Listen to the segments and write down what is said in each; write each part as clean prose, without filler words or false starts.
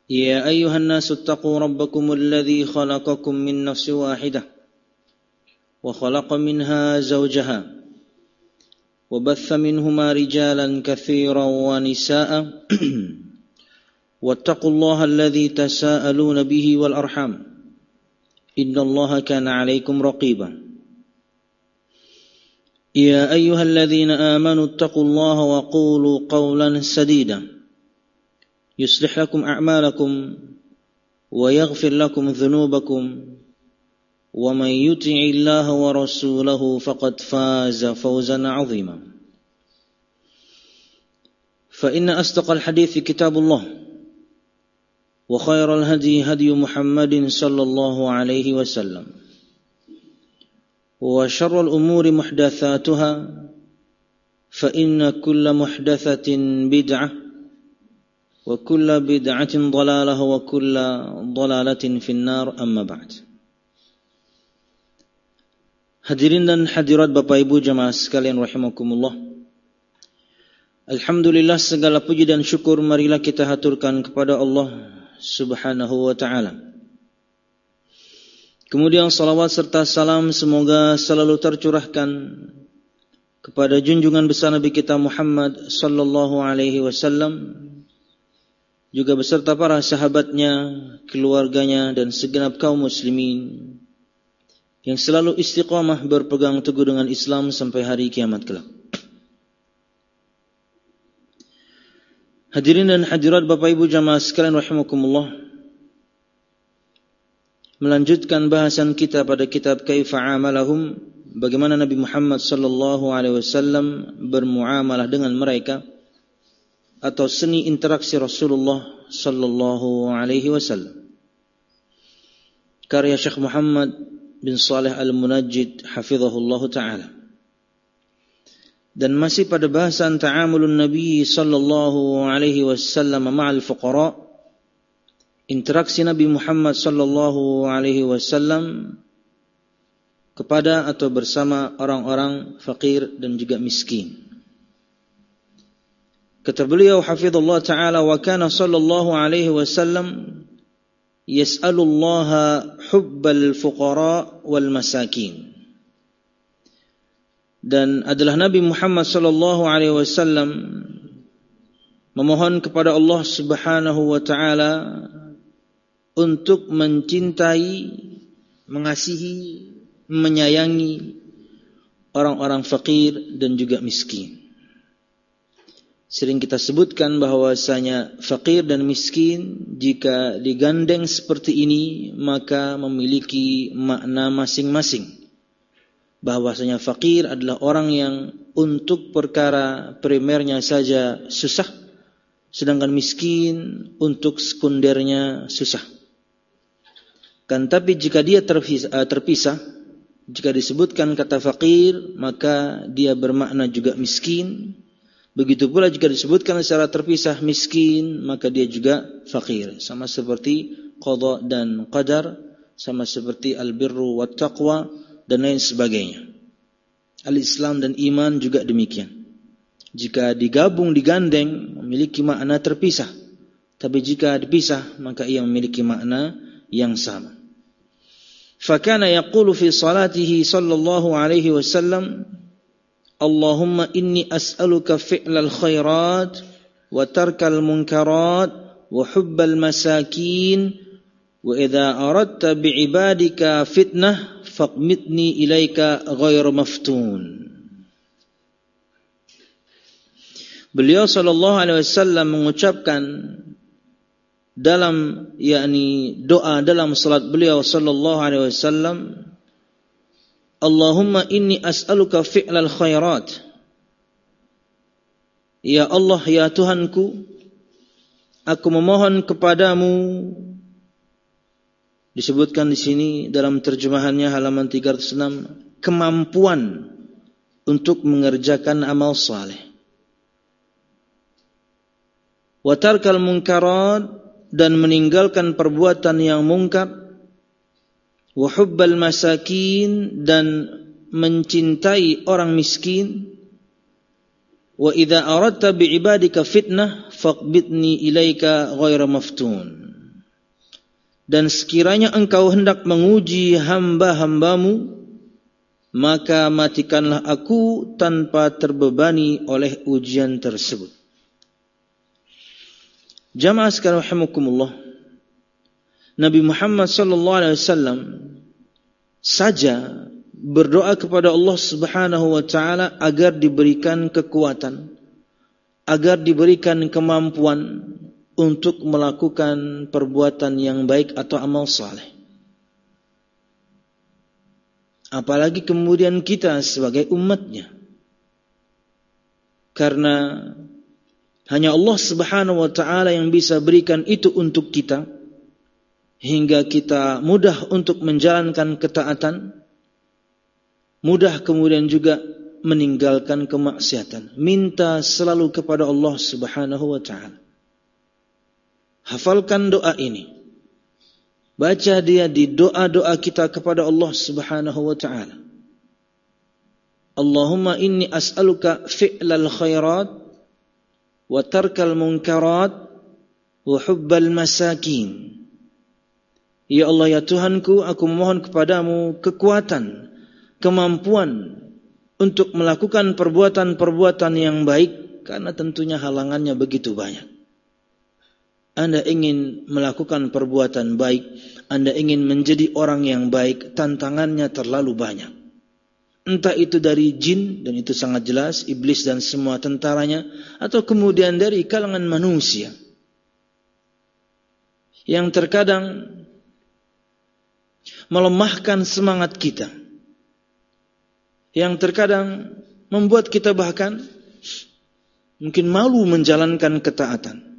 يا أيها الناس اتقوا ربكم الذي خلقكم من نفس واحدة وخلق منها زوجها وبث منهما رجالا كثيرا ونساء واتقوا الله الذي تساءلون به والأرحام إن الله كان عليكم رقيبا يا أيها الذين آمنوا اتقوا الله وقولوا قولا سديدا يصلح لكم أعمالكم ويغفر لكم ذنوبكم ومن يطع الله ورسوله فقد فاز فوزا عظيما فإن أصدق الحديث كتاب الله وخير الهدي هدي محمد صلى الله عليه وسلم وشر الأمور محدثاتها فإن كل محدثة بدعة وكل بدعة ضلالة وكل ضلالة في النار أما بعد. Hadirin dan hadirat Bapak Ibu jamaah sekalian rahimakumullah. Alhamdulillah, segala puji dan syukur marilah kita haturkan kepada Allah Subhanahu wa taala. Kemudian salawat serta salam semoga selalu tercurahkan kepada junjungan besar Nabi kita Muhammad sallallahu alaihi wasallam, juga beserta para sahabatnya, keluarganya, dan segenap kaum muslimin yang selalu istiqamah berpegang teguh dengan Islam sampai hari kiamat kelak. Hadirin dan hadirat Bapak Ibu jamaah sekalian rahimakumullah, melanjutkan bahasan kita pada kitab Kaifa Amalahum, bagaimana Nabi Muhammad sallallahu alaihi wasallam bermuamalah dengan mereka, atau seni interaksi Rasulullah sallallahu alaihi wasallam. Karya Syekh Muhammad bin Saleh Al-Munajjid hafizahullah taala. Dan masih pada bahasan ta'amulun Nabi sallallahu alaihi wasallam ma'al fuqara, interaksi Nabi Muhammad sallallahu alaihi wasallam kepada atau bersama orang-orang fakir dan juga miskin. Kata beliau hafizallahu ta'ala, wa kana sallallahu alaihi wasallam yas'alullaha hubbal fuqara wal masakin. Dan adalah Nabi Muhammad sallallahu alaihi wasallam memohon kepada Allah Subhanahu wa taala untuk mencintai, mengasihi, menyayangi orang-orang fakir dan juga miskin. Sering kita sebutkan bahwasanya fakir dan miskin jika digandeng seperti ini maka memiliki makna masing-masing. Bahwasanya fakir adalah orang yang untuk perkara primernya saja susah, sedangkan miskin untuk sekundernya susah. Kan tapi jika dia terpisah, jika disebutkan kata fakir maka dia bermakna juga miskin. Begitu pula jika disebutkan secara terpisah miskin, maka dia juga fakir. Sama seperti qada dan qadar, sama seperti al-birru wat taqwa dan lain sebagainya. Al-Islam dan iman juga demikian. Jika digabung, digandeng, memiliki makna terpisah. Tapi jika dipisah, maka ia memiliki makna yang sama. Fakana yaqulu fi salatihi sallallahu alaihi wasallam, Allahumma inni as'aluka fi'lal khairat wa tarkal munkarat wa hubbal masakin wa idza aradta bi'ibadika fitnah faqmitni ilaika ghairu maftun. Beliau sallallahu alaihi wasallam mengucapkan dalam doa dalam salat beliau sallallahu alaihi wasallam, Allahumma inni as'aluka fi'lal khairat. Ya Allah, ya Tuhanku, aku memohon kepadamu. Disebutkan di sini dalam terjemahannya halaman 306, kemampuan untuk mengerjakan amal saleh. Wa tarkal munkarat, dan meninggalkan perbuatan yang mungkar. Wa hubbal masakin, dan mencintai orang miskin. Wa idza aradta bi'ibadika fitnah faqbidni ilaika ghaira maftun. Dan sekiranya engkau hendak menguji hamba-hambamu, maka matikanlah aku tanpa terbebani oleh ujian tersebut. Jamaah sekalian rahimakumullah, Nabi Muhammad sallallahu alaihi wasallam saja berdoa kepada Allah Subhanahu wa taala agar diberikan kekuatan, agar diberikan kemampuan untuk melakukan perbuatan yang baik atau amal saleh. Apalagi kemudian kita sebagai umatnya. Karena hanya Allah Subhanahu wa taala yang bisa berikan itu untuk kita, hingga kita mudah untuk menjalankan ketaatan, mudah kemudian juga meninggalkan kemaksiatan. Minta selalu kepada Allah Subhanahu wa taala. Hafalkan doa ini. Baca dia di doa-doa kita kepada Allah Subhanahu wa taala. Allahumma inni as'aluka fi'lal khairat wa tarkal munkarat wa hubbal masakin. Ya Allah, ya Tuhanku, aku mohon kepadamu kekuatan, kemampuan untuk melakukan perbuatan-perbuatan yang baik, karena tentunya halangannya begitu banyak. Anda ingin melakukan perbuatan baik, Anda ingin menjadi orang yang baik, tantangannya terlalu banyak. Entah itu dari jin, dan itu sangat jelas, iblis dan semua tentaranya, atau kemudian dari kalangan manusia, yang terkadang melemahkan semangat kita, yang terkadang membuat kita bahkan mungkin malu menjalankan ketaatan.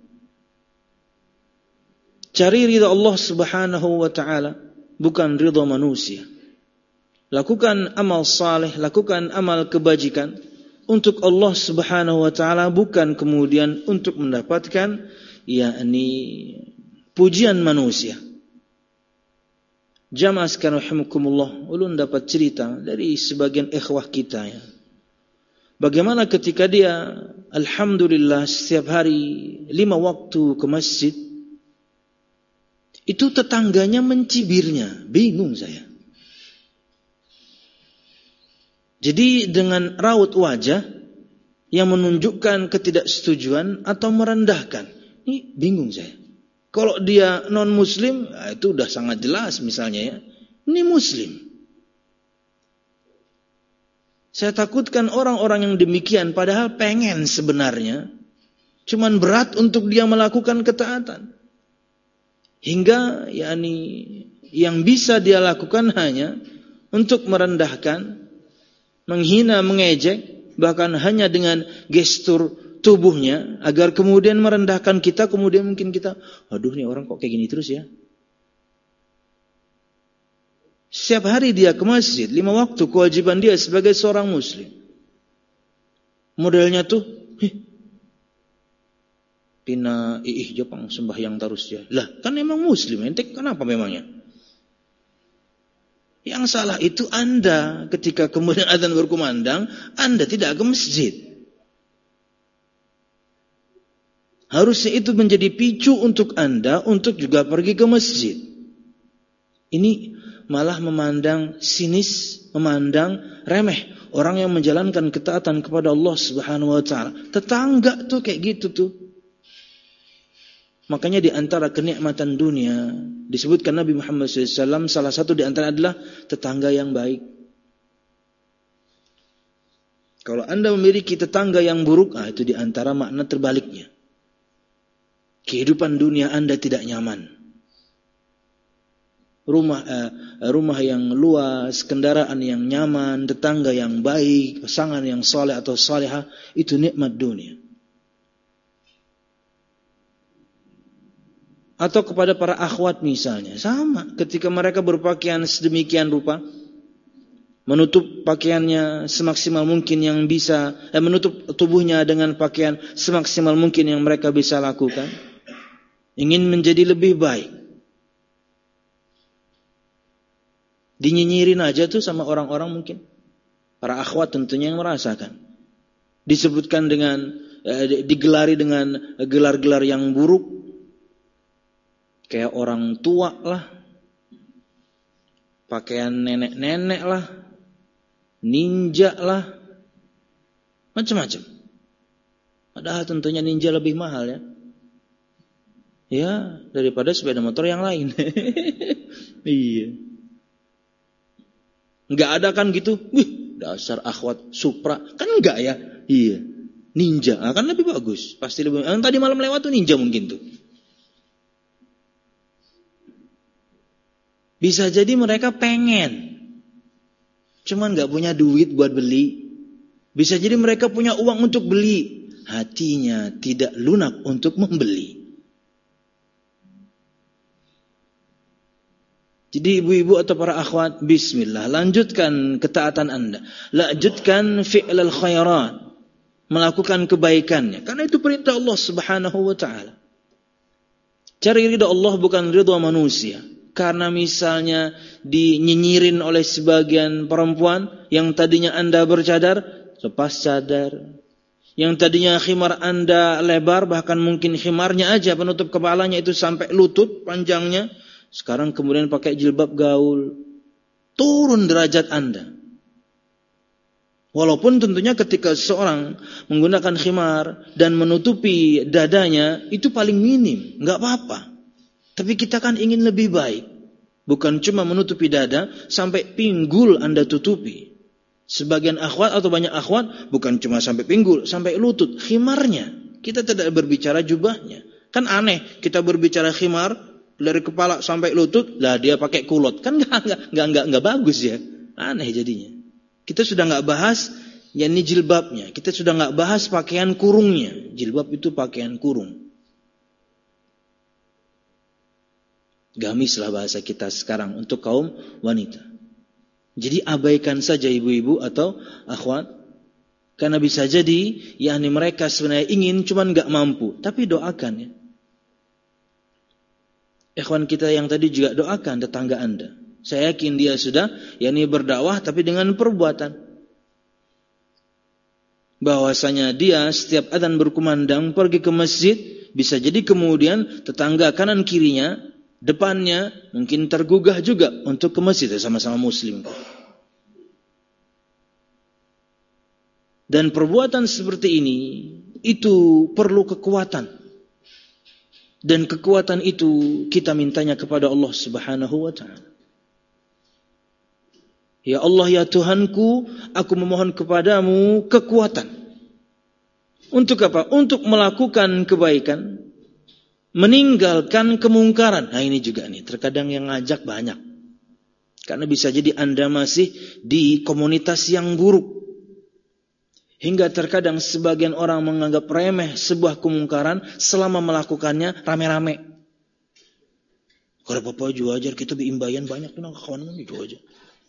Cari ridha Allah Subhanahu wa taala, bukan ridha manusia. Lakukan amal saleh, lakukan amal kebajikan untuk Allah Subhanahu wa taala, bukan kemudian untuk mendapatkan yakni pujian manusia. Jamaah sekalian rahimakumullah, ulun dapat cerita dari sebagian ikhwah kita ya. Bagaimana ketika dia alhamdulillah setiap hari 5 waktu ke masjid, itu tetangganya mencibirnya. Bingung saya. Jadi dengan raut wajah yang menunjukkan ketidaksetujuan atau merendahkan. Ini bingung saya. Kalau dia non-muslim, itu udah sangat jelas misalnya ya. Ini muslim. Saya takutkan orang-orang yang demikian padahal pengen sebenarnya, cuman berat untuk dia melakukan ketaatan. Hingga yakni yang bisa dia lakukan hanya untuk merendahkan, menghina, mengejek, bahkan hanya dengan gestur tubuhnya, agar kemudian merendahkan kita. Kemudian mungkin kita, aduh nih orang kok kayak gini terus ya. Setiap hari dia ke masjid, 5 waktu kewajiban dia sebagai seorang muslim. Modelnya tuh, pina Jepang sembahyang terus ya. Lah kan emang muslim, ente kenapa memangnya? Yang salah itu Anda, ketika kemudian azan berkumandang, Anda tidak ke masjid. Harusnya itu menjadi picu untuk Anda untuk juga pergi ke masjid. Ini malah memandang sinis, memandang remeh orang yang menjalankan ketaatan kepada Allah Subhanahu wa taala. Tetangga tuh kayak gitu tuh. Makanya di antara kenikmatan dunia disebutkan Nabi Muhammad SAW, salah satu di antara adalah tetangga yang baik. Kalau Anda memiliki tetangga yang buruk, itu di antara makna terbaliknya. Kehidupan dunia Anda tidak nyaman. Rumah yang luas, kendaraan yang nyaman, tetangga yang baik, pasangan yang saleh atau salihah, itu nikmat dunia. Atau kepada para akhwat misalnya, sama, ketika mereka berpakaian sedemikian rupa, menutup pakaiannya semaksimal mungkin yang bisa, menutup tubuhnya dengan pakaian semaksimal mungkin yang mereka bisa lakukan, ingin menjadi lebih baik. Dinyinyirin aja tuh sama orang-orang mungkin. Para akhwat tentunya yang merasakan. Disebutkan dengan, digelari dengan gelar-gelar yang buruk. kayak orang tua lah, pakaian nenek-nenek lah, ninja lah, macam-macam. Padahal tentunya ninja lebih mahal ya. Ya, daripada sepeda motor yang lain. Iya. Enggak ada kan gitu. Wih, dasar akhwat Supra. Kan enggak ya? Iya. Ninja, kan lebih bagus. Pasti lebih. Yang tadi malam lewat tuh ninja mungkin tuh. Bisa jadi mereka pengen, cuman gak punya duit buat beli. Bisa jadi mereka punya uang untuk beli, hatinya tidak lunak untuk membeli. Jadi ibu-ibu atau para akhwat, bismillah, lanjutkan ketaatan anda, lanjutkan fi'lal khairat, melakukan kebaikannya, karena itu perintah Allah subhanahu wa ta'ala. Cari ridha Allah bukan ridha manusia. Karena misalnya dinyinyirin oleh sebagian perempuan, yang tadinya anda bercadar, lepas cadar. Yang tadinya khimar anda lebar, bahkan mungkin khimarnya aja penutup kepalanya itu sampai lutut panjangnya, sekarang kemudian pakai jilbab gaul. Turun derajat anda. Walaupun tentunya ketika seorang menggunakan khimar dan menutupi dadanya, itu paling minim, gak apa-apa. Tapi kita kan ingin lebih baik. Bukan cuma menutupi dada, sampai pinggul anda tutupi. Sebagian akhwat atau banyak akhwat, bukan cuma sampai pinggul, sampai lutut. Khimarnya. Kita tidak berbicara jubahnya. Kan aneh, kita berbicara khimar, dari kepala sampai lutut, lah dia pakai kulot. Kan enggak bagus ya. Aneh jadinya. Kita sudah enggak bahas, ya ini jilbabnya. Kita sudah enggak bahas pakaian kurungnya. Jilbab itu pakaian kurung. Gamislah bahasa kita sekarang untuk kaum wanita. Jadi abaikan saja ibu-ibu atau akhwat. Karena bisa jadi, yakni mereka sebenarnya ingin, cuman gak mampu. Tapi doakan ya. Ikhwan kita yang tadi juga doakan tetangga anda. Saya yakin dia sudah, yakni berdakwah tapi dengan perbuatan. Bahwasanya dia setiap adzan berkumandang pergi ke masjid, bisa jadi kemudian tetangga kanan kirinya, depannya mungkin tergugah juga untuk ke masjid, sama-sama muslim. Dan perbuatan seperti ini itu perlu kekuatan. Dan kekuatan itu kita mintanya kepada Allah Subhanahu wa taala. Ya Allah ya Tuhanku, aku memohon kepadamu kekuatan. Untuk apa? Untuk melakukan kebaikan, meninggalkan kemungkaran. Nah ini juga nih, terkadang yang ngajak banyak. Karena bisa jadi anda masih di komunitas yang buruk. Hingga terkadang sebagian orang menganggap remeh sebuah kemungkaran selama melakukannya rame-rame. Kalau apa-apa juga ajar, kita beimbayan banyak tuh kawan itu aja.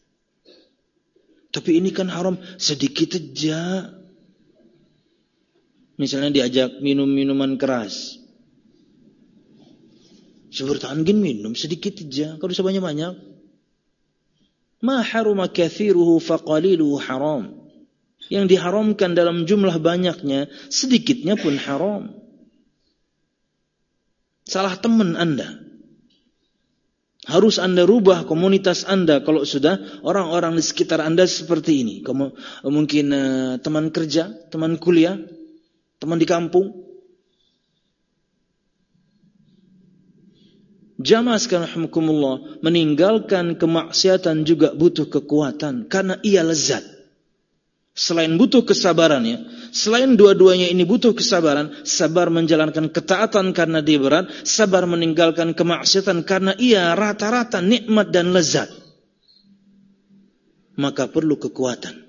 Tapi ini kan haram, sedikit aja. Misalnya diajak minum minuman keras. Sebertahan minum sedikit aja, kalau bisa banyak-banyak. Ma haruma kathiruhu faqaliluhu haram. Yang diharamkan dalam jumlah banyaknya, sedikitnya pun haram. Salah teman anda. Harus anda rubah komunitas anda kalau sudah orang-orang di sekitar anda seperti ini. Mungkin teman kerja, teman kuliah, teman di kampung. Jamaah sekalian rahimakumullah, meninggalkan kemaksiatan juga butuh kekuatan karena ia lezat. Selain butuh kesabarannya, selain dua-duanya ini butuh kesabaran, sabar menjalankan ketaatan karena dia berat, sabar meninggalkan kemaksiatan karena ia rata-rata nikmat dan lezat. Maka perlu kekuatan.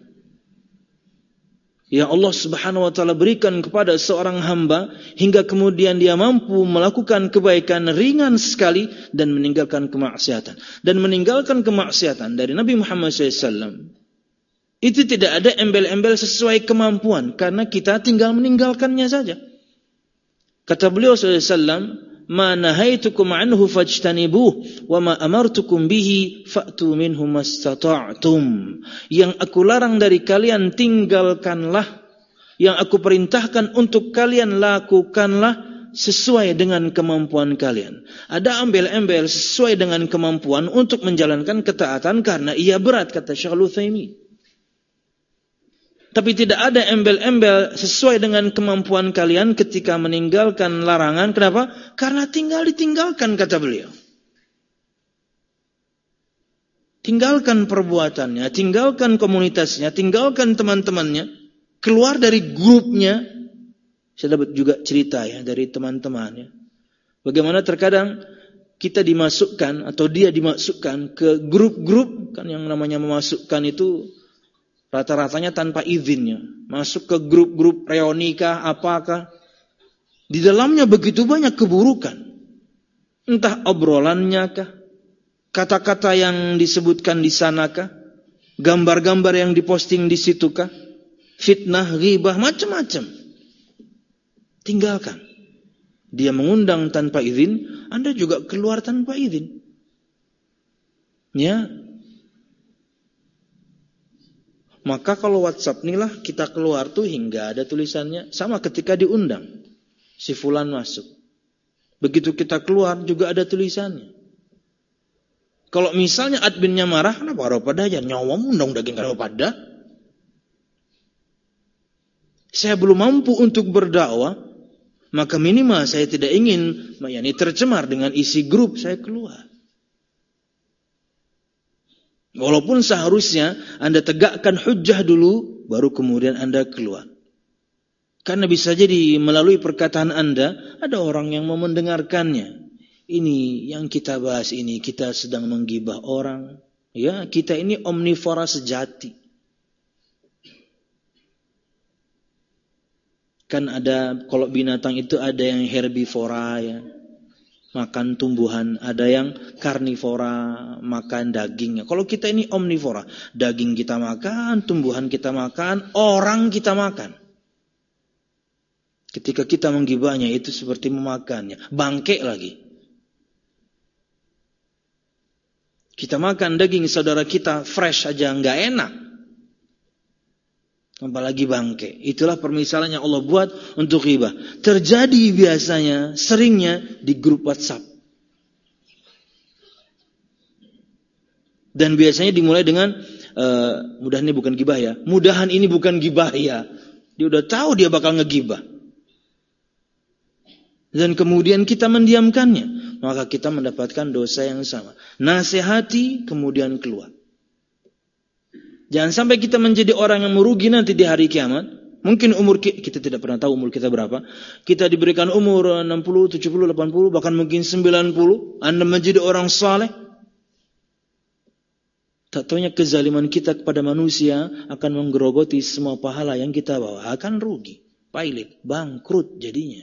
Ya Allah Subhanahu wa taala berikan kepada seorang hamba hingga kemudian dia mampu melakukan kebaikan ringan sekali dan meninggalkan kemaksiatan. Dan meninggalkan kemaksiatan dari Nabi Muhammad SAW itu tidak ada embel-embel sesuai kemampuan, karena kita tinggal meninggalkannya saja. Kata beliau SAW, "Ma nahaitukum anhu fajtanibuh, wa ma amartukum bihi fa'tu minhu mastata'tum." Yang aku larang dari kalian tinggalkanlah, yang aku perintahkan untuk kalian lakukanlah, sesuai dengan kemampuan kalian. Ada embel-embel sesuai dengan kemampuan untuk menjalankan ketaatan karena ia berat, kata Syekh Al-Utsaimin. Tapi tidak ada embel-embel sesuai dengan kemampuan kalian ketika meninggalkan larangan. Kenapa? Karena tinggal ditinggalkan, kata beliau. Tinggalkan perbuatannya, tinggalkan komunitasnya, tinggalkan teman-temannya, keluar dari grupnya. Saya dapat juga cerita ya dari teman-temannya. Bagaimana terkadang kita dimasukkan atau dia dimasukkan ke grup-grup, kan yang namanya memasukkan itu rata-ratanya tanpa izinnya. Masuk ke grup-grup reuni kah, apakah. Di dalamnya begitu banyak keburukan. Entah obrolannya kah, kata-kata yang disebutkan di sana kah, gambar-gambar yang diposting di situ kah, fitnah, ghibah, macam-macam. Tinggalkan. Dia mengundang tanpa izin, Anda juga keluar tanpa izin. Ya. Maka kalau WhatsApp inilah kita keluar tuh hingga ada tulisannya. Sama ketika diundang. Si fulan masuk. Begitu kita keluar juga ada tulisannya. Kalau misalnya adminnya marah, kenapa pada aja? Nyawa undang daging kalau pada. Saya belum mampu untuk berdakwah. Maka minimal saya tidak ingin tercemar dengan isi grup, saya keluar. Walaupun seharusnya Anda tegakkan hujjah dulu, baru kemudian Anda keluar. Karena bisa jadi melalui perkataan Anda, ada orang yang mau mendengarkannya. Ini yang kita bahas ini, kita sedang menggibah orang. Ya, kita ini omnivora sejati. Kan ada, kalau binatang itu ada yang herbivora ya, makan tumbuhan, ada yang karnivora, makan daging. Kalau kita ini omnivora, daging kita makan, tumbuhan kita makan, orang kita makan. Ketika kita menggibahnya itu seperti memakannya, bangke lagi. Kita makan daging saudara kita fresh aja nggak enak. Apalagi bangke. Itulah permisalan yang Allah buat untuk ghibah. Terjadi biasanya, seringnya di grup WhatsApp. Dan biasanya dimulai dengan, mudahan ini bukan ghibah ya. Mudahan ini bukan ghibah ya. Dia udah tahu dia bakal ngegibah. Dan kemudian kita mendiamkannya. Maka kita mendapatkan dosa yang sama. Nasihati, kemudian keluar. Jangan sampai kita menjadi orang yang merugi nanti di hari kiamat. Mungkin umur kita tidak pernah tahu umur kita berapa. Kita diberikan umur 60, 70, 80, bahkan mungkin 90. Anda menjadi orang saleh. Tak taunya kezaliman kita kepada manusia akan menggerogoti semua pahala yang kita bawa. Akan rugi, pailit, bangkrut jadinya.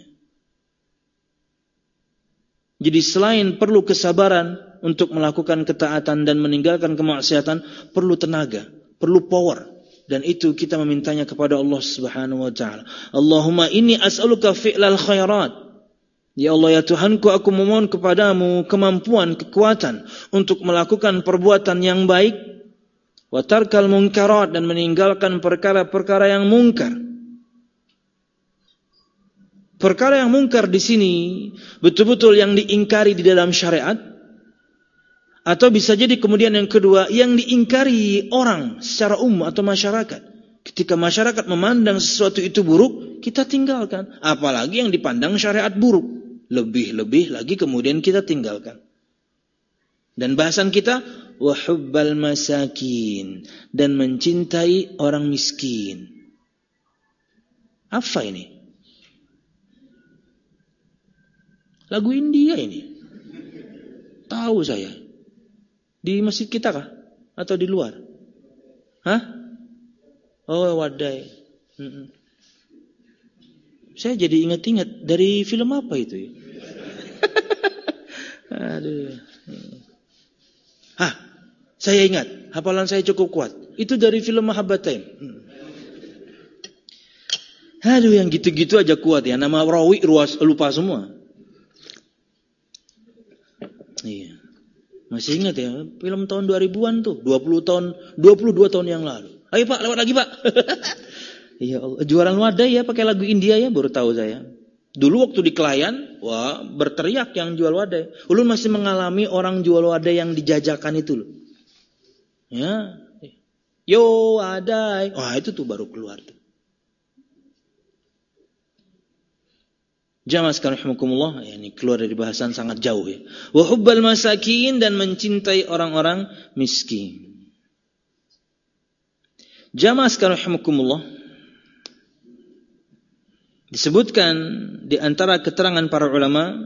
Jadi selain perlu kesabaran untuk melakukan ketaatan dan meninggalkan kemaksiatan, perlu tenaga. Perlu power. Dan itu kita memintanya kepada Allah Subhanahu wa ta'ala. Allahumma inni as'aluka fi'lal khairat. Ya Allah ya Tuhanku, aku memohon kepadamu kemampuan, kekuatan untuk melakukan perbuatan yang baik. Wa tarkal munkarat, dan meninggalkan perkara-perkara yang mungkar. Perkara yang mungkar di sini betul-betul yang diingkari di dalam syariat. Atau bisa jadi kemudian yang kedua, yang diingkari orang secara umum atau masyarakat. Ketika masyarakat memandang sesuatu itu buruk, kita tinggalkan. Apalagi yang dipandang syariat buruk. Lebih-lebih lagi kemudian kita tinggalkan. Dan bahasan kita, wa hubbal masakin, dan mencintai orang miskin. Apa ini? Lagu India ini. Tahu saya. Di masjid kita kah? Atau di luar? Hah? Oh, wadai. Saya jadi ingat-ingat dari film apa itu ya? Aduh. Hah, saya ingat. Hafalan saya cukup kuat. Itu dari film Mahabbatain. Aduh, yang gitu-gitu aja kuat ya. Nama rawi lupa semua. Iya. Masih ingat ya, film tahun 2000-an tuh, 22 tahun yang lalu. Ayo Pak, lewat lagi Pak. Ya Allah, jualan wadai ya pakai lagu India ya, baru tahu saya. Dulu waktu di Kelayan, wah berteriak yang jual wadai. Ulun masih mengalami orang jual wadai yang dijajakan itu loh. Ya, yo wadai, wah itu tuh baru keluar tuh. Jamaah sekalian rahimakumullah, ya, ini keluar dari bahasan sangat jauh ya. Wa hubbal masakin, dan mencintai orang-orang miskin. Jamaah sekalian rahimakumullah, disebutkan di antara keterangan para ulama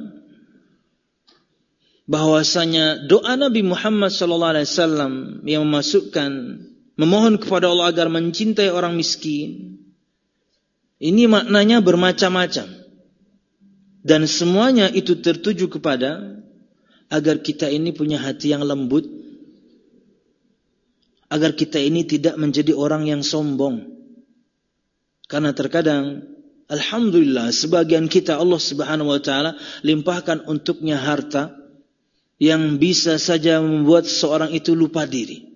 bahwasanya doa Nabi Muhammad SAW yang memohon kepada Allah agar mencintai orang miskin, ini maknanya bermacam-macam, dan semuanya itu tertuju kepada agar kita ini punya hati yang lembut, agar kita ini tidak menjadi orang yang sombong. Karena terkadang alhamdulillah sebagian kita Allah Subhanahu wa taala limpahkan untuknya harta yang bisa saja membuat seorang itu lupa diri.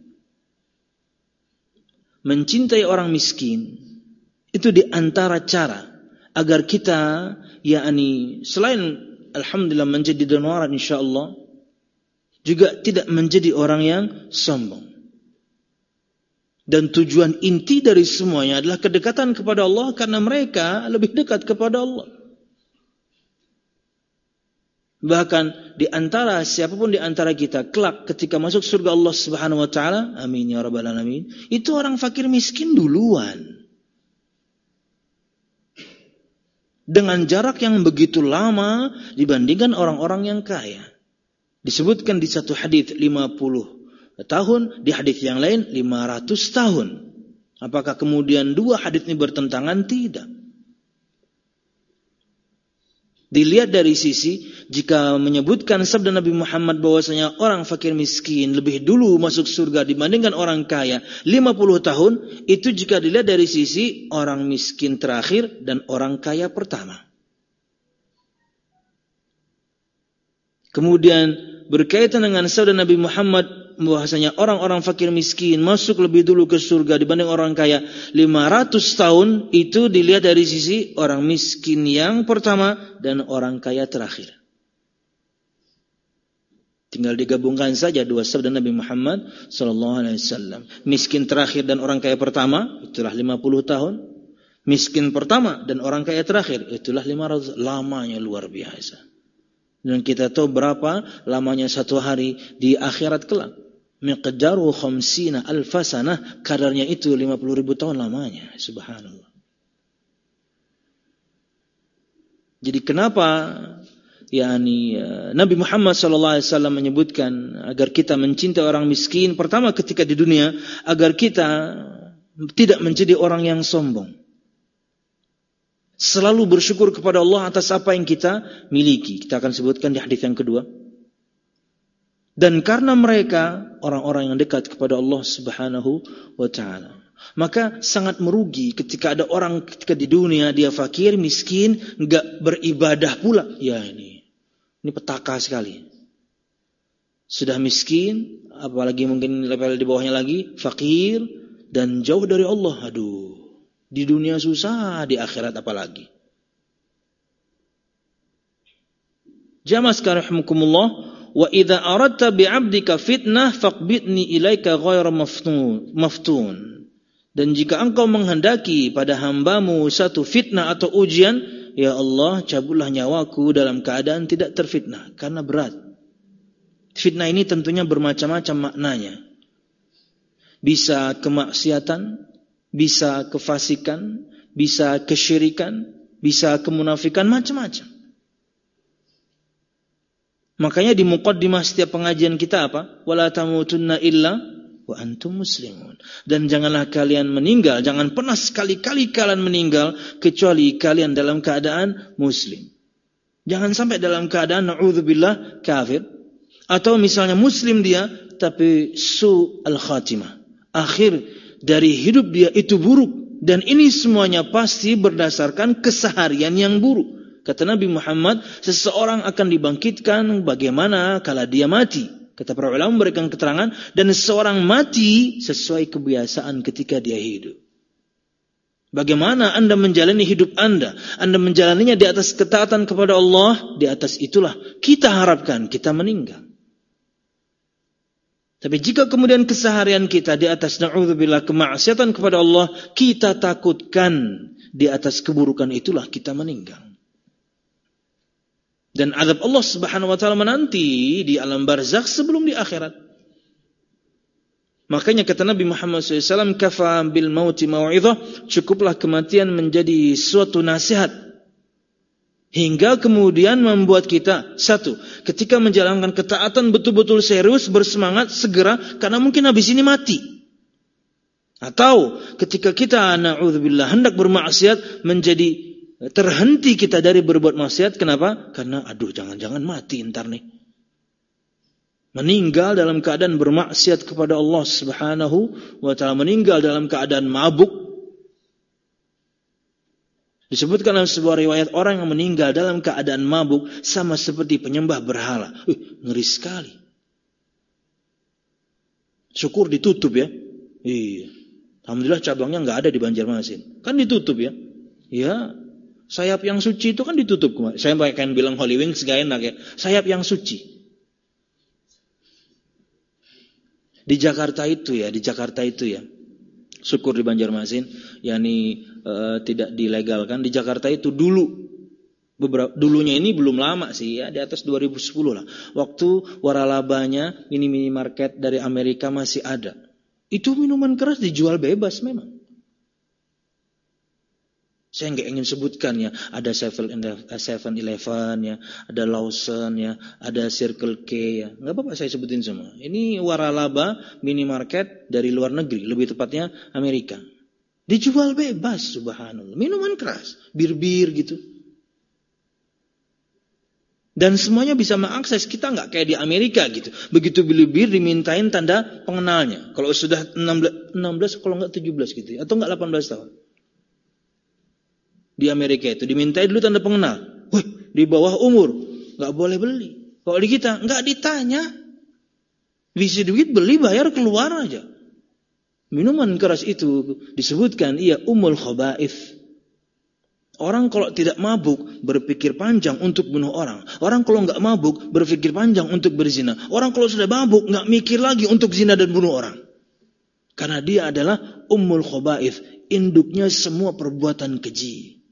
Mencintai orang miskin itu di antara cara agar kita yakni selain alhamdulillah menjadi donoran insyaallah juga tidak menjadi orang yang sombong. Dan tujuan inti dari semuanya adalah kedekatan kepada Allah, karena mereka lebih dekat kepada Allah. Bahkan di antara siapapun di antara kita kelak ketika masuk surga Allah Subhanahu wa taala, amin ya rabbal alamin, itu orang fakir miskin duluan. Dengan jarak yang begitu lama dibandingkan orang-orang yang kaya. Disebutkan di satu hadis 50 tahun, di hadis yang lain 500 tahun. Apakah kemudian dua hadis ini bertentangan? Tidak. Dilihat dari sisi, jika menyebutkan sabda Nabi Muhammad bahwasanya orang fakir miskin lebih dulu masuk surga dibandingkan orang kaya 50 tahun, itu jika dilihat dari sisi orang miskin terakhir dan orang kaya pertama. Kemudian berkaitan dengan sabda Nabi Muhammad bahwasanya orang-orang fakir miskin masuk lebih dulu ke surga dibanding orang kaya 500 tahun, itu dilihat dari sisi orang miskin yang pertama dan orang kaya terakhir. Tinggal digabungkan saja dua sabda Nabi Muhammad SAW. Miskin terakhir dan orang kaya pertama, itulah 50 tahun. Miskin pertama dan orang kaya terakhir, itulah 500. Lamanya luar biasa. Dan kita tahu berapa lamanya satu hari di akhirat kelak. Miqdaru 50 alfa sanah, kadarnya itu 50.000 tahun lamanya. Subhanallah. Jadi kenapa Nabi Muhammad SAW menyebutkan agar kita mencintai orang miskin, pertama ketika di dunia, agar kita tidak menjadi orang yang sombong. Selalu bersyukur kepada Allah atas apa yang kita miliki. Kita akan sebutkan di hadis yang kedua. Dan karena mereka orang-orang yang dekat kepada Allah Subhanahu wa taala, maka sangat merugi ketika ada orang ketika di dunia dia fakir, miskin, enggak beribadah pula. Ya ini petaka sekali. Sudah miskin, apalagi mungkin level di bawahnya lagi fakir dan jauh dari Allah. Aduh, di dunia susah, di akhirat apalagi. Jamaah sekalian rahimakumullah, wa idza aradta bi'abdika fitnah faqbidni ilaika ghairu maftun. Dan jika engkau menghendaki pada hambamu satu fitnah atau ujian, ya Allah, cabutlah nyawaku dalam keadaan tidak terfitnah, karena berat. Fitnah ini tentunya bermacam-macam maknanya. Bisa kemaksiatan, bisa kefasikan, bisa kesyirikan, bisa kemunafikan, macam-macam. Makanya di muqaddimah setiap pengajian kita apa? Wala tamutunna illa wa antum muslimun. Dan janganlah kalian meninggal, jangan pernah sekali-kali kalian meninggal kecuali kalian dalam keadaan muslim. Jangan sampai dalam keadaan na'udzubillah kafir, atau misalnya muslim dia tapi su'al khatimah. Akhir dari hidup dia itu buruk, dan ini semuanya pasti berdasarkan keseharian yang buruk. Kata Nabi Muhammad, seseorang akan dibangkitkan bagaimana kala dia mati. Kata para ulama memberikan keterangan, dan seseorang mati sesuai kebiasaan ketika dia hidup. Bagaimana Anda menjalani hidup Anda? Anda menjalaninya di atas ketaatan kepada Allah, di atas itulah kita harapkan kita meninggal. Tapi jika kemudian keseharian kita di atas na'udzubillah kemaksiatan kepada Allah, kita takutkan di atas keburukan itulah kita meninggal. Dan azab Allah Subhanahu wa taala menanti di alam barzakh sebelum di akhirat. Makanya kata Nabi Muhammad SAW, kafa bil mauti mau'izah, cukuplah kematian menjadi suatu nasihat. Hingga kemudian membuat kita, satu, ketika menjalankan ketaatan betul-betul serius, bersemangat, segera, karena mungkin habis ini mati. Atau ketika kita, na'udzubillah, hendak bermaksiat, menjadi terhenti kita dari berbuat maksiat. Kenapa? Karena, jangan-jangan mati ntar nih. Meninggal dalam keadaan bermaksiat kepada Allah Subhanahu wa ta'ala. Meninggal dalam keadaan mabuk. Disebutkan dalam sebuah riwayat, orang yang meninggal dalam keadaan mabuk sama seperti penyembah berhala. Ngeri sekali. Syukur ditutup ya. Iya. Alhamdulillah cabangnya nggak ada di Banjarmasin. Kan ditutup ya. Ya. Sayap yang suci itu kan ditutup. Saya akan bilang Holy Wings gak enak ya. Sayap yang suci. Di Jakarta itu ya. Syukur di Banjarmasin, yakni tidak dilegalkan. Di Jakarta itu dulunya ini belum lama sih ya, di atas 2010 lah. Waktu waralabanya mini market dari Amerika masih ada. Itu minuman keras dijual bebas memang. Saya nggak ingin sebutkan ya, ada 7-Eleven ya, ada Lawson ya, ada Circle K ya. Nggak apa-apa saya sebutin semua. Ini waralaba minimarket dari luar negeri, lebih tepatnya Amerika. Dijual bebas, subhanallah. Minuman keras, bir-bir gitu. Dan semuanya bisa mengakses. Kita nggak kayak di Amerika gitu. Begitu beli bir dimintain tanda pengenalnya. Kalau sudah 16 kalau nggak 17 gitu ya. Atau nggak 18 tahun. Di Amerika itu dimintai dulu tanda pengenal. Wih, di bawah umur nggak boleh beli. Kalau di kita nggak ditanya, bisa duit beli bayar keluar aja. Minuman keras itu disebutkan ummul khaba'ith. Orang kalau tidak mabuk berpikir panjang untuk bunuh orang. Orang kalau nggak mabuk berpikir panjang untuk berzina. Orang kalau sudah mabuk nggak mikir lagi untuk zina dan bunuh orang. Karena dia adalah ummul khaba'ith, induknya semua perbuatan keji.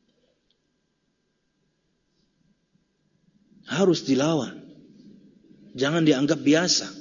Harus dilawan. Jangan dianggap biasa.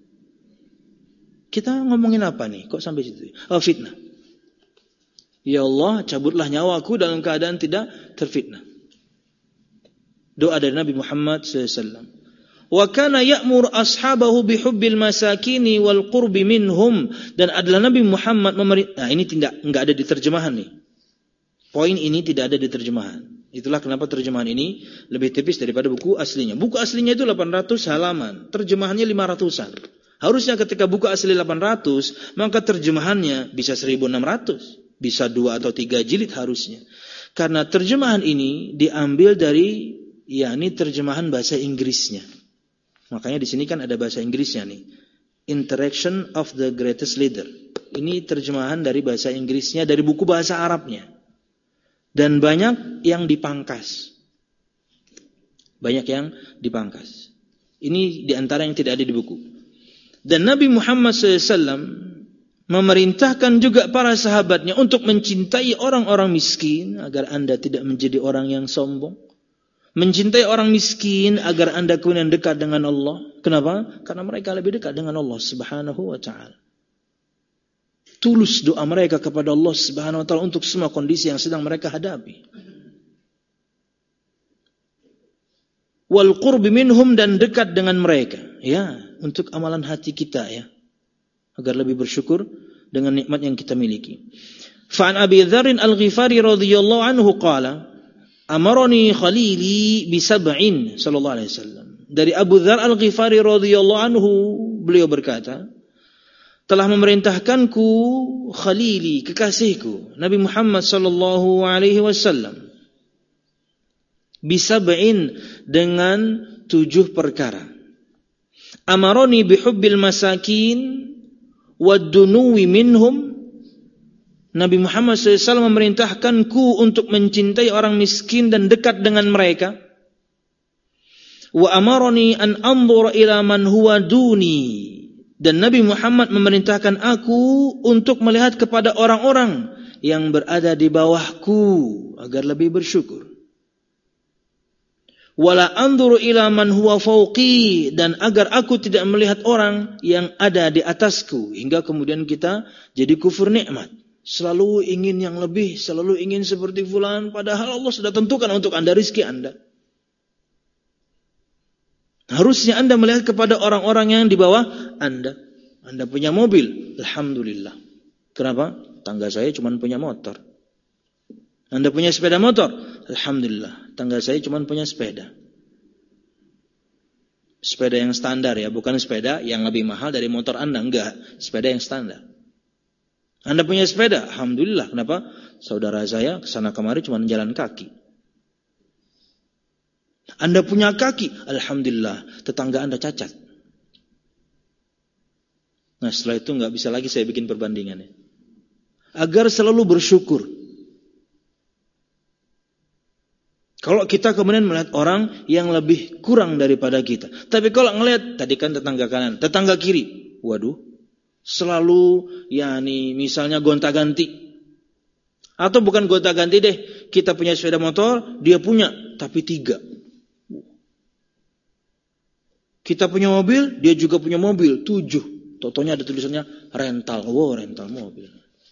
Kita ngomongin apa nih? Kok sampai situ? Fitnah. Ya Allah, cabutlah nyawaku dalam keadaan tidak terfitnah. Doa dari Nabi Muhammad SAW. Wa kana ya'mur ashabahu bihubbil masakini wal qurbi minhum. Dan adalah Nabi Muhammad memerintah. Nah, ini enggak ada di terjemahan nih. Poin ini tidak ada di terjemahan. Itulah kenapa terjemahan ini lebih tipis daripada buku aslinya. Buku aslinya itu 800 halaman, terjemahannya 500-an. Harusnya ketika buku asli 800, maka terjemahannya bisa 1600, bisa 2 atau 3 jilid harusnya. Karena terjemahan ini diambil dari terjemahan bahasa Inggrisnya. Makanya di sini kan ada bahasa Inggrisnya nih. Interaction of the Greatest Leader. Ini terjemahan dari bahasa Inggrisnya dari buku bahasa Arabnya. Dan banyak yang dipangkas. Banyak yang dipangkas. Ini diantara yang tidak ada di buku. Dan Nabi Muhammad SAW memerintahkan juga para sahabatnya untuk mencintai orang-orang miskin agar Anda tidak menjadi orang yang sombong. Mencintai orang miskin agar Anda kemudian dekat dengan Allah. Kenapa? Karena mereka lebih dekat dengan Allah Subhanahu wa ta'ala. Tulus doa mereka kepada Allah Subhanahu wa ta'ala untuk semua kondisi yang sedang mereka hadapi. Wal qurbi minhum, dan dekat dengan mereka. Ya, untuk amalan hati kita ya. Agar lebih bersyukur dengan nikmat yang kita miliki. Fa'an Abi Dzar Al-Ghifari radhiyallahu anhu qala, amarani khalili bi sab'in sallallahu alaihi wasallam. Dari Abu Dzar Al-Ghifari radhiyallahu anhu, beliau berkata, telah memerintahkanku khalili, kekasihku Nabi Muhammad sallallahu alaihi wasallam bisab'in, dengan 7 perkara. Amaroni bihubbil masakin wad dunuwi minhum, Nabi Muhammad SAW memerintahkanku untuk mencintai orang miskin dan dekat dengan mereka. Wa amarani an anzura ila man huwa duni. Dan Nabi Muhammad memerintahkan aku untuk melihat kepada orang-orang yang berada di bawahku agar lebih bersyukur. Wala anzuru ila man huwa fawqi, dan agar aku tidak melihat orang yang ada di atasku hingga kemudian kita jadi kufur nikmat. Selalu ingin yang lebih, selalu ingin seperti fulan, padahal Allah sudah tentukan untuk Anda rizki Anda. Harusnya Anda melihat kepada orang-orang yang di bawah Anda. Anda punya mobil, alhamdulillah. Kenapa? Tangga saya cuma punya motor. Anda punya sepeda motor, alhamdulillah. Tangga saya cuma punya sepeda. Sepeda yang standar ya, bukan sepeda yang lebih mahal dari motor Anda, enggak. Sepeda yang standar. Anda punya sepeda, alhamdulillah. Kenapa? Saudara saya kesana kemari cuma jalan kaki. Anda punya kaki, alhamdulillah. Tetangga Anda cacat. Nah, setelah itu nggak bisa lagi saya bikin perbandingannya. Agar selalu bersyukur. Kalau kita kemudian melihat orang yang lebih kurang daripada kita. Tapi kalau ngelihat, tadi kan tetangga kanan, tetangga kiri. Waduh, selalu misalnya gonta-ganti. Atau bukan gonta-ganti deh, kita punya sepeda motor, dia punya, tapi 3. Kita punya mobil, dia juga punya mobil, 7. Totonya ada tulisannya rental, rental mobil.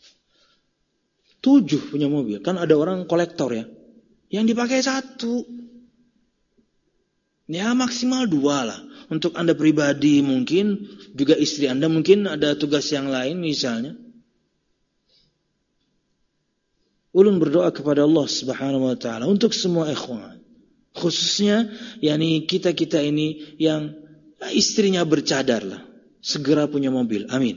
7 punya mobil, kan ada orang kolektor ya. Yang dipakai 1. Ya maksimal 2 lah. Untuk Anda pribadi mungkin, juga istri Anda mungkin ada tugas yang lain misalnya. Ulun berdoa kepada Allah Subhanahu wa taala untuk semua ikhwan. Khususnya kita ini yang istrinya bercadar lah. Segera punya mobil. Amin.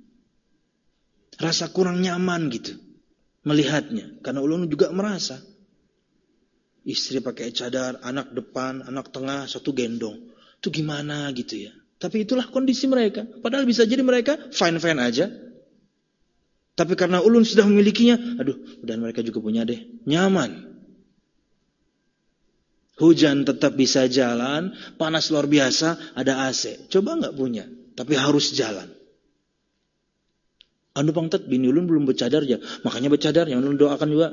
Rasa kurang nyaman gitu melihatnya, karena ulun juga merasa istri pakai cadar, anak depan, anak tengah, satu gendong. Itu gimana gitu ya. Tapi itulah kondisi mereka. Padahal bisa jadi mereka fine-fine aja. Tapi karena ulun sudah memilikinya, dan mereka juga punya deh. Nyaman. Hujan tetap bisa jalan, panas luar biasa, ada AC. Coba nggak punya, tapi harus jalan. Pangtet, bini ulun belum bercadar ya. Makanya bercadar, yang ulun doakan juga.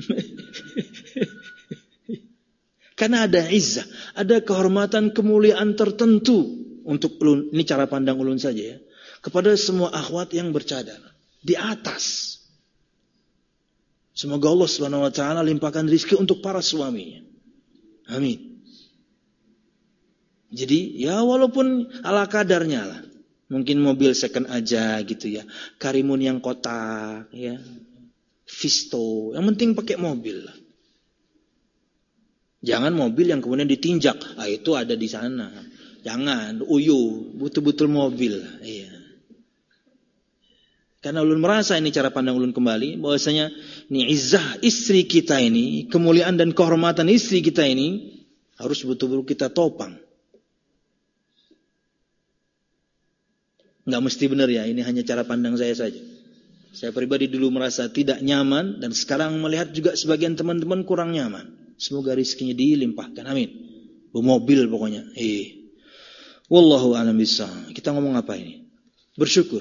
Karena ada izzah, ada kehormatan, kemuliaan tertentu untuk ulun. Ini cara pandang ulun saja ya. Kepada semua akhwat yang bercadar. Di atas. Semoga Allah Subhanahu wa taala limpahkan rezeki untuk para suaminya. Amin. Jadi ya walaupun ala kadarnya lah. Mungkin mobil second aja gitu ya. Karimun yang kotak ya. Visto. Yang penting pakai mobil lah. Jangan mobil yang kemudian ditinjak. Itu ada di sana. Jangan. Betul-betul mobil. Iya. Karena ulun merasa ini cara pandang ulun kembali. Bahwasanya ini izzah istri kita ini. Kemuliaan dan kehormatan istri kita ini. Harus betul-betul kita topang. Nggak mesti benar ya. Ini hanya cara pandang saya saja. Saya pribadi dulu merasa tidak nyaman. Dan sekarang melihat juga sebagian teman-teman kurang nyaman. Semoga rizkinya dilimpahkan. Amin. Mobil pokoknya. Wallahu a'lam bishawab. Kita ngomong apa ini? Bersyukur.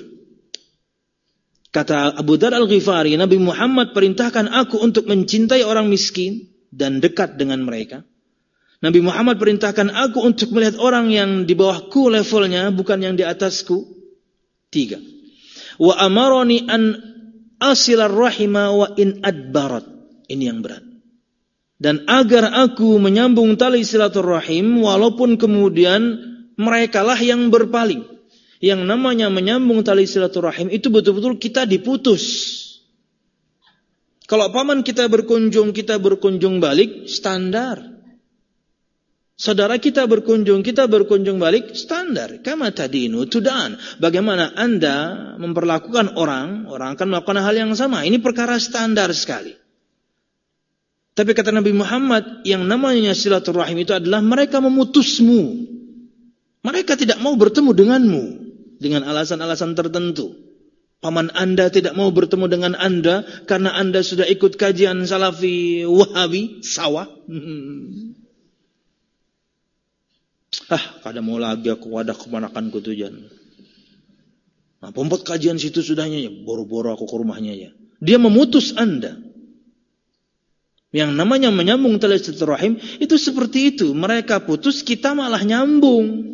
Kata Abu Dzar Al-Ghifari, Nabi Muhammad perintahkan aku untuk mencintai orang miskin dan dekat dengan mereka. Nabi Muhammad perintahkan aku untuk melihat orang yang di bawahku levelnya, bukan yang di atasku. 3. Wa amaroni an asilar rahima wa in adbarat. Ini yang berat. Dan agar aku menyambung tali silaturahim walaupun kemudian merekalah yang berpaling. Yang namanya menyambung tali silaturahim itu betul-betul kita diputus. Kalau paman kita berkunjung balik, standar. Saudara kita berkunjung balik, standar. Kama tadinu tudan. Bagaimana Anda memperlakukan orang akan melakukan hal yang sama. Ini perkara standar sekali. Tapi kata Nabi Muhammad, yang namanya silaturahim itu adalah mereka memutusmu. Mereka tidak mau bertemu denganmu. Dengan alasan-alasan tertentu. Paman Anda tidak mau bertemu dengan Anda karena Anda sudah ikut kajian Salafi Wahabi sawah. Kada mau lagi aku wadah kemanakanku tujuan. Nah, pompat kajian situ sudahnya ya, boro-boro aku ke rumahnya ya. Dia memutus Anda. Yang namanya menyambung tali silaturahim itu seperti itu. Mereka putus, kita malah nyambung.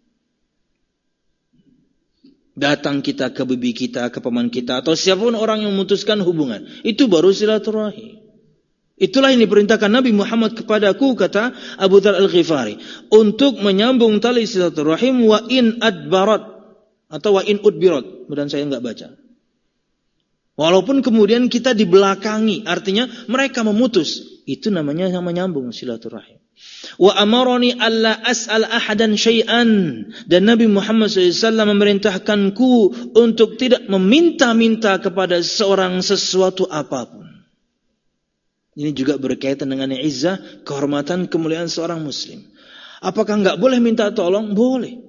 Datang kita ke bibi kita, ke paman kita, atau siapapun orang yang memutuskan hubungan. Itu baru silaturahim. Itulah yang diperintahkan Nabi Muhammad kepadaku, kata Abu Dzar Al-Ghifari, untuk menyambung tali silaturahim wa in adbarat atau wa in udbirat. Mudah saya enggak baca. Walaupun kemudian kita dibelakangi, artinya mereka memutus, itu namanya yang menyambung silaturahim. Wa amaroni alla as'al ahadan syai'an, dan Nabi Muhammad SAW memerintahkanku untuk tidak meminta-minta kepada seorang sesuatu apapun. Ini juga berkaitan dengan izzah, kehormatan, kemuliaan seorang muslim. Apakah enggak boleh minta tolong? Boleh.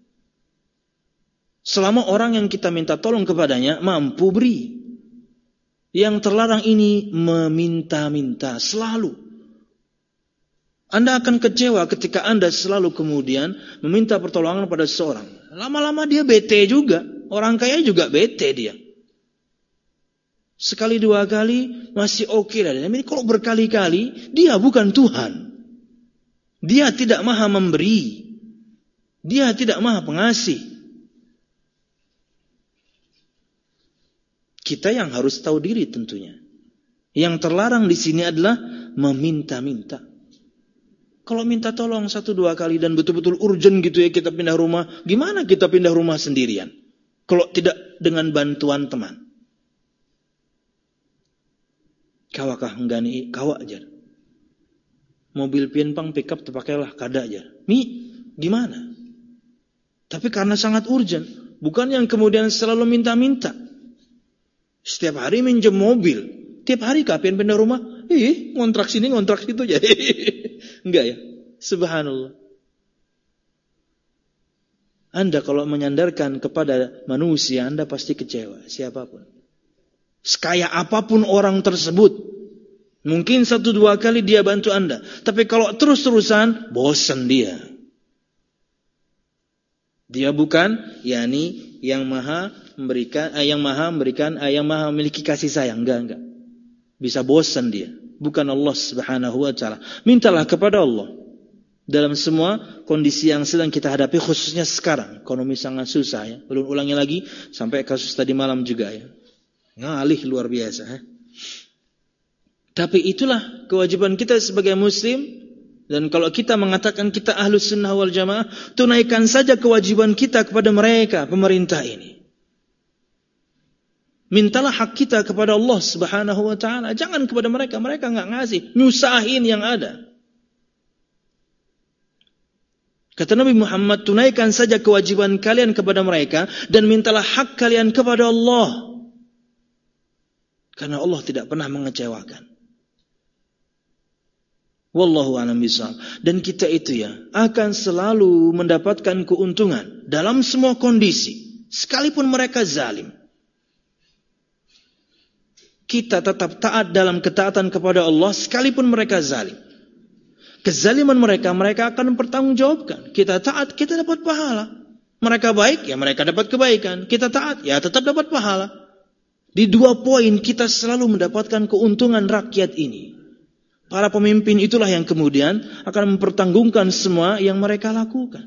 Selama orang yang kita minta tolong kepadanya mampu beri. Yang terlarang ini meminta-minta selalu. Anda akan kecewa ketika Anda selalu kemudian meminta pertolongan pada seseorang. Lama-lama dia bete juga. Orang kaya juga bete dia. Sekali dua kali masih oke lah. Tapi kalau berkali-kali, dia bukan Tuhan. Dia tidak maha memberi. Dia tidak maha pengasih. Kita yang harus tahu diri tentunya. Yang terlarang di sini adalah meminta-minta. Kalau minta tolong 1-2 kali dan betul-betul urgent gitu ya kita pindah rumah, gimana kita pindah rumah sendirian? Kalau tidak dengan bantuan teman. Kawakah enggani kawak aja. Mobil pienpang pickup terpakailah kada aja. Gimana? Tapi karena sangat urgent, bukan yang kemudian selalu minta-minta. Setiap hari minjem mobil. Tiap hari kapan pindah rumah? Ngontrak sini, ngontrak situ aja. Enggak ya? Subhanallah. Anda kalau menyandarkan kepada manusia, Anda pasti kecewa. Siapapun. Sekaya apapun orang tersebut. Mungkin 1-2 kali dia bantu Anda. Tapi kalau terus-terusan, bosan dia. Dia bukan, yakni yang maha memberikan, yang maha memiliki kasih sayang. Enggak. Bisa bosan dia. Bukan Allah Subhanahu wa taala. Mintalah kepada Allah. Dalam semua kondisi yang sedang kita hadapi, khususnya sekarang. Ekonomi sangat susah ya. Belum ulangi lagi, sampai kasus tadi malam juga ya. Ngalih luar biasa. Tapi itulah kewajiban kita sebagai muslim. Dan kalau kita mengatakan kita ahlus sunnah wal jamaah, tunaikan saja kewajiban kita kepada mereka, pemerintah ini. Mintalah hak kita kepada Allah Subhanahu wa taala, jangan kepada mereka, mereka enggak ngasih, nyusahin yang ada. Kata Nabi Muhammad, tunaikan saja kewajiban kalian kepada mereka dan mintalah hak kalian kepada Allah. Karena Allah tidak pernah mengecewakan. Wallahu a'lam bishawab. Dan kita itu ya akan selalu mendapatkan keuntungan dalam semua kondisi, sekalipun mereka zalim. Kita tetap taat dalam ketaatan kepada Allah sekalipun mereka zalim. Kezaliman mereka akan mempertanggungjawabkan. Kita taat, kita dapat pahala. Mereka baik, ya mereka dapat kebaikan. Kita taat, ya tetap dapat pahala. Di 2 poin kita selalu mendapatkan keuntungan rakyat ini. Para pemimpin itulah yang kemudian akan mempertanggungkan semua yang mereka lakukan.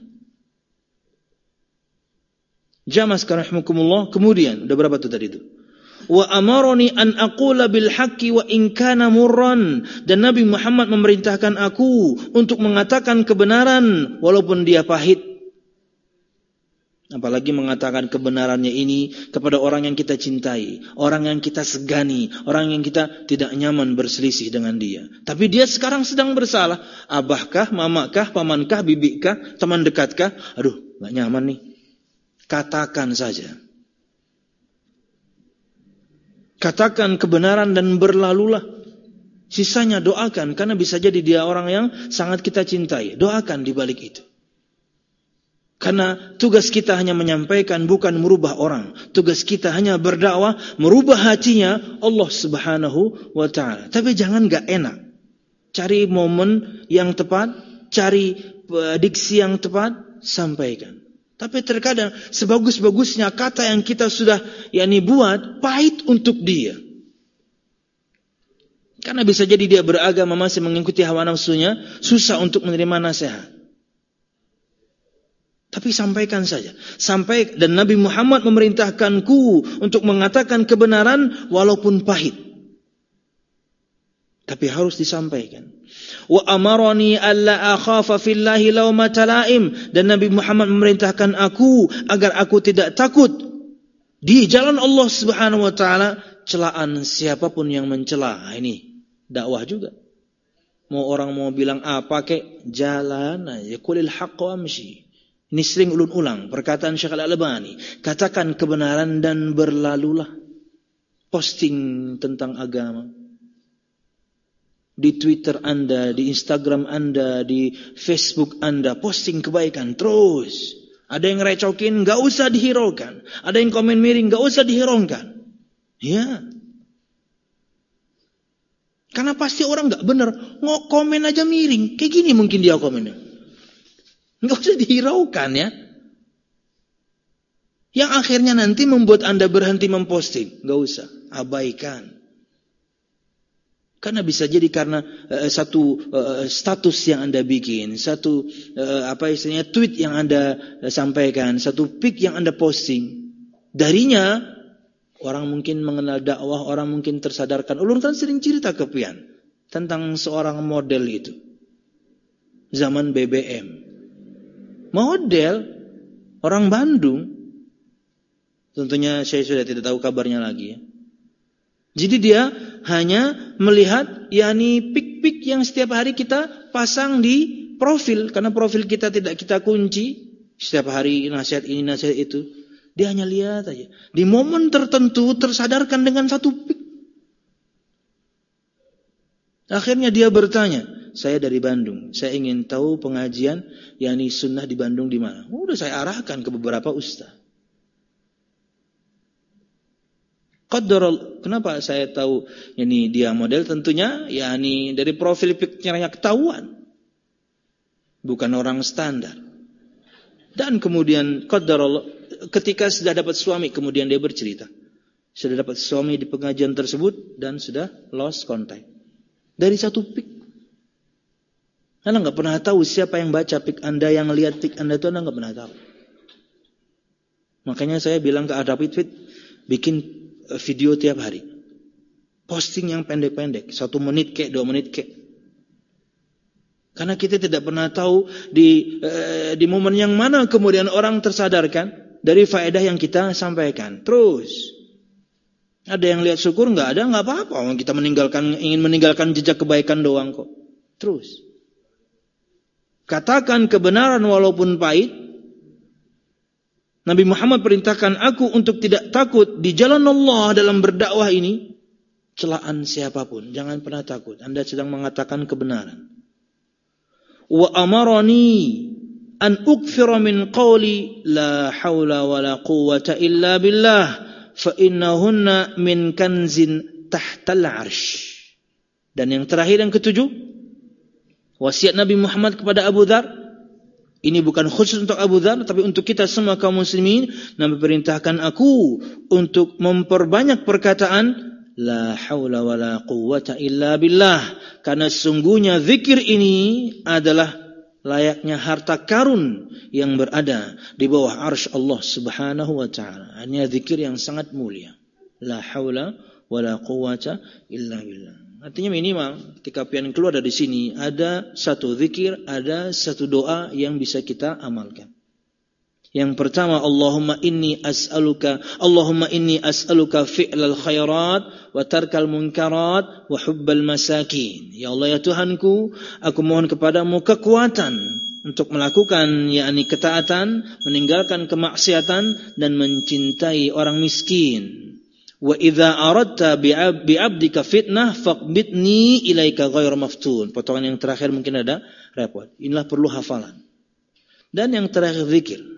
Jamaah sekalian rahimakumullah, kemudian udah berapa tuh tadi itu? Wa amaroni an aqula bil haqqi wa in kana murran, dan Nabi Muhammad memerintahkan aku untuk mengatakan kebenaran walaupun dia pahit. Apalagi mengatakan kebenarannya ini kepada orang yang kita cintai, orang yang kita segani, orang yang kita tidak nyaman berselisih dengan dia. Tapi dia sekarang sedang bersalah. Abahkah, mamakah, pamankah, bibikah, teman dekatkah? Aduh, gak nyaman nih. Katakan saja. Katakan kebenaran dan berlalulah. Sisanya doakan, karena bisa jadi dia orang yang sangat kita cintai. Doakan di balik itu. Karena tugas kita hanya menyampaikan, bukan merubah orang. Tugas kita hanya berdakwah, merubah hatinya Allah Subhanahu wa ta'ala. Tapi jangan gak enak. Cari momen yang tepat, cari diksi yang tepat, sampaikan. Tapi terkadang sebagus-bagusnya kata yang kita sudah buat, pahit untuk dia. Karena bisa jadi dia beragama masih mengikuti hawa nafsunya, susah untuk menerima nasihat. Tapi sampaikan saja. Dan Nabi Muhammad memerintahkanku untuk mengatakan kebenaran walaupun pahit. Tapi harus disampaikan. Wa amarani alla akhafa fillahi laumata laim. Dan Nabi Muhammad memerintahkan aku agar aku tidak takut di jalan Allah Subhanahu wa taala celaan siapapun yang mencela. Ini dakwah juga. Mau orang mau bilang apa kek, jalan aja. Qulil haqqa wamshi. Ini sering ulun-ulang perkataan Syekh Al-Albani. Katakan kebenaran dan berlalulah. Posting tentang agama. Di Twitter Anda, di Instagram Anda, di Facebook Anda, posting kebaikan terus. Ada yang recokin, gak usah dihiraukan. Ada yang komen miring, gak usah dihiraukan. Ya. Karena pasti orang gak benar. Komen aja miring. Kayak gini mungkin dia komennya. Nggak usah dihiraukan ya. Yang akhirnya nanti membuat Anda berhenti memposting. Nggak usah, abaikan. Karena bisa jadi karena satu status yang Anda bikin, satu tweet yang Anda sampaikan, satu pic yang Anda posting. Darinya orang mungkin mengenal dakwah, orang mungkin tersadarkan. Ulun kan sering cerita ke Pian tentang seorang model itu. Zaman BBM. Model orang Bandung. Tentunya saya sudah tidak tahu kabarnya lagi ya. Jadi dia hanya melihat pik-pik yang setiap hari kita pasang di profil. Karena profil kita tidak kita kunci. Setiap hari nasihat ini, nasihat itu. Dia hanya lihat aja. Di momen tertentu tersadarkan dengan satu pik. Akhirnya dia bertanya, saya dari Bandung, saya ingin tahu pengajian sunnah di Bandung di mana. Udah saya arahkan ke beberapa ustaz. Kenapa saya tahu dia model? Tentunya dari profil picture-nya ketahuan. Bukan orang standar. Dan kemudian ketika sudah dapat suami, kemudian dia bercerita. Sudah dapat suami di pengajian tersebut dan sudah lost contact. Dari satu pic. Anda nggak pernah tahu siapa yang baca pik Anda, yang lihat pik Anda itu Anda nggak pernah tahu. Makanya saya bilang ke Adapit bikin video tiap hari, posting yang pendek-pendek, 1 menit kek, 2 menit kek. Karena kita tidak pernah tahu di momen yang mana kemudian orang tersadarkan dari faedah yang kita sampaikan. Terus ada yang lihat syukur, nggak ada nggak apa-apa. Kita ingin meninggalkan jejak kebaikan doang kok. Terus. Katakan kebenaran walaupun pahit. Nabi Muhammad perintahkan aku untuk tidak takut di jalan Allah dalam berdakwah ini. Celaan siapapun. Jangan pernah takut. Anda sedang mengatakan kebenaran. Wa amarani an ukthira min qawli la hawla wa la quwwata illa billah. Fa innahunna min kanzin tahtal arsh. Dan yang terakhir, yang ketujuh, wasiat Nabi Muhammad kepada Abu Dzar. Ini bukan khusus untuk Abu Dzar, tapi untuk kita semua kaum muslimin. Nabi perintahkan aku untuk memperbanyak perkataan la haula wa la quwwata illa billah. Karena sungguhnya zikir ini adalah layaknya harta karun yang berada di bawah arsy Allah Subhanahu wa taala. Hanya zikir yang sangat mulia. La haula wa la quwwata illa billah. Artinya minimal ketika pian keluar dari sini ada satu zikir, ada satu doa yang bisa kita amalkan. Yang pertama, Allahumma inni as'aluka fi'lal khairat wa tarkal munkarat wa hubbal masakin. Ya Allah ya Tuhanku, aku mohon kepadamu kekuatan untuk melakukan ketaatan, meninggalkan kemaksiatan dan mencintai orang miskin. Wa idza aradta bi'abdika fitnah faqbidni ilaika ghairu maftun. Potongan yang terakhir mungkin ada repot. Inilah perlu hafalan. Dan yang terakhir zikir.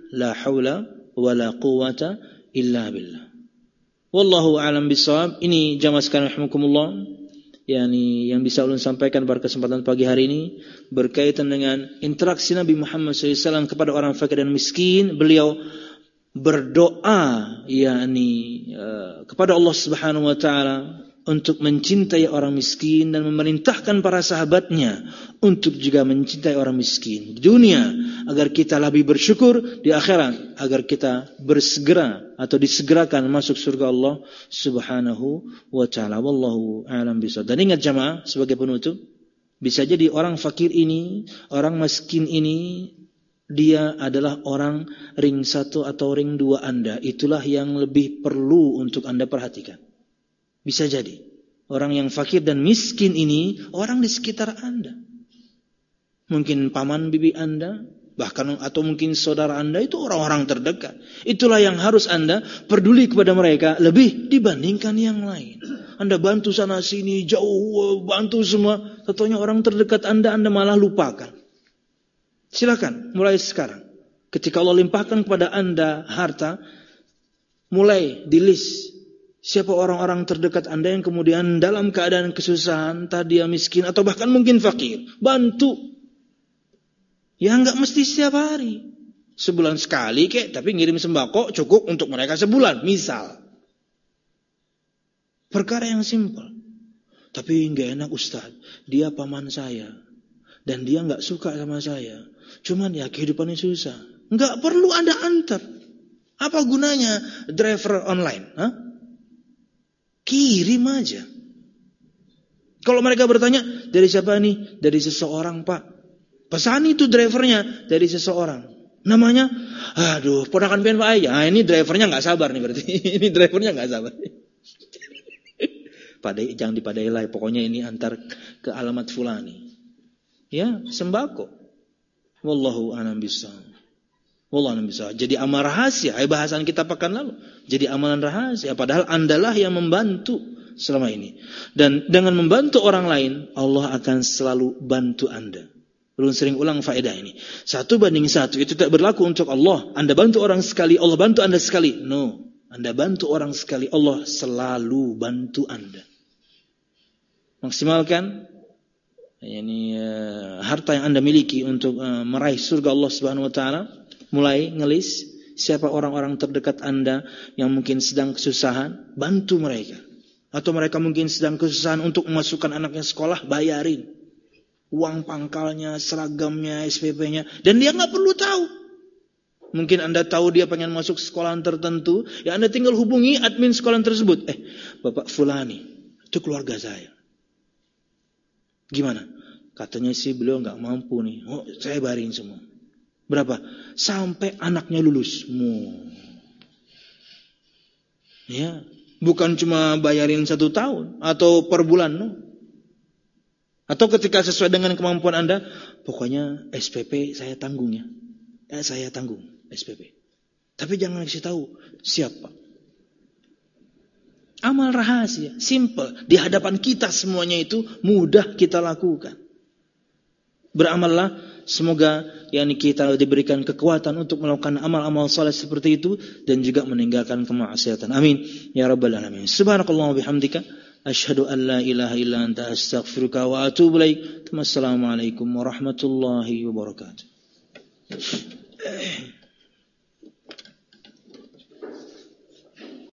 La haula wala quwwata illa billah. Wallahu a'lam bishawab. Ini jamaah sekalian rahimakumullah, yakni yang bisa ulun sampaikan pada kesempatan pagi hari ini berkaitan dengan interaksi Nabi Muhammad SAW kepada orang fakir dan miskin. Beliau berdoa yakni kepada Allah Subhanahu wa taala untuk mencintai orang miskin dan memerintahkan para sahabatnya untuk juga mencintai orang miskin di dunia agar kita lebih bersyukur, di akhirat agar kita bersegera atau disegerakan masuk surga Allah Subhanahu wa taala. Wallahu a'lam bishawab. Dan ingat jamaah, sebagai penutup, bisa jadi orang fakir ini, orang miskin ini, dia adalah orang ring 1 atau ring 2 Anda. Itulah yang lebih perlu untuk Anda perhatikan. Bisa jadi orang yang fakir dan miskin ini orang di sekitar Anda. Mungkin paman bibi Anda, bahkan atau mungkin saudara Anda, itu orang-orang terdekat. Itulah yang harus Anda peduli kepada mereka lebih dibandingkan yang lain. Anda bantu sana sini, jauh bantu semua, tentunya orang terdekat Anda malah lupakan. Silakan mulai sekarang. Ketika Allah limpahkan kepada Anda harta, mulai di list siapa orang-orang terdekat Anda yang kemudian dalam keadaan kesusahan, entah dia miskin atau bahkan mungkin fakir. Bantu. Ya enggak mesti setiap hari. Sebulan sekali kek, tapi ngirim sembako cukup untuk mereka sebulan, misal. Perkara yang simpel. Tapi enggak enak Ustaz, dia paman saya dan dia enggak suka sama saya. Cuman ya kehidupannya susah. Enggak perlu Anda antar. Apa gunanya driver online? Hah? Kirim aja. Kalau mereka bertanya, dari siapa nih? Dari seseorang, Pak. Pesan itu drivernya dari seseorang. Namanya, aduh, ponakan pian Pak Ayah. Ini drivernya nggak sabar nih berarti. Ini drivernya nggak sabar. Padai, jangan dipadai lah. Pokoknya ini antar ke alamat fulani. Ya, sembako. Wallahu a'lam bishawab. Wallahu a'lam bishawab. Jadi amal rahasia. Bahasan kita pekan lalu. Jadi amalan rahasia. Padahal Andalah yang membantu selama ini. Dan dengan membantu orang lain, Allah akan selalu bantu Anda. Belum sering ulang faedah ini. 1:1 itu tidak berlaku untuk Allah. Anda bantu orang sekali, Allah bantu Anda sekali. No. Anda bantu orang sekali, Allah selalu bantu Anda. Maksimalkan harta yang Anda miliki untuk meraih surga Allah Subhanahu wa taala. Mulai ngelis siapa orang-orang terdekat Anda yang mungkin sedang kesusahan, bantu mereka. Atau mereka mungkin sedang kesusahan untuk memasukkan anaknya sekolah, bayarin uang pangkalnya, seragamnya, SPP-nya. Dan dia gak perlu tahu. Mungkin Anda tahu dia pengen masuk sekolah tertentu, ya Anda tinggal hubungi admin sekolah tersebut. Bapak Fulani, itu keluarga saya. Gimana? Katanya sih beliau gak mampu nih. Oh, saya bayarin semua. Berapa? Sampai anaknya lulus. Ya, bukan cuma bayarin 1 tahun atau per bulan, no. Atau ketika sesuai dengan kemampuan Anda, pokoknya SPP saya tanggung ya. Saya tanggung SPP. Tapi jangan kasih tahu siapa. Amal rahasia, simple. Di hadapan kita semuanya itu mudah kita lakukan. Beramallah, semoga kita diberikan kekuatan untuk melakukan amal-amal saleh seperti itu dan juga meninggalkan kemaksiatan. Amin ya rabbal alamin. Subhanakallahumma bihamdika asyhadu an la ilaha illa anta astaghfiruka wa atubu ilaik. Wassalamualaikum warahmatullahi wabarakatuh.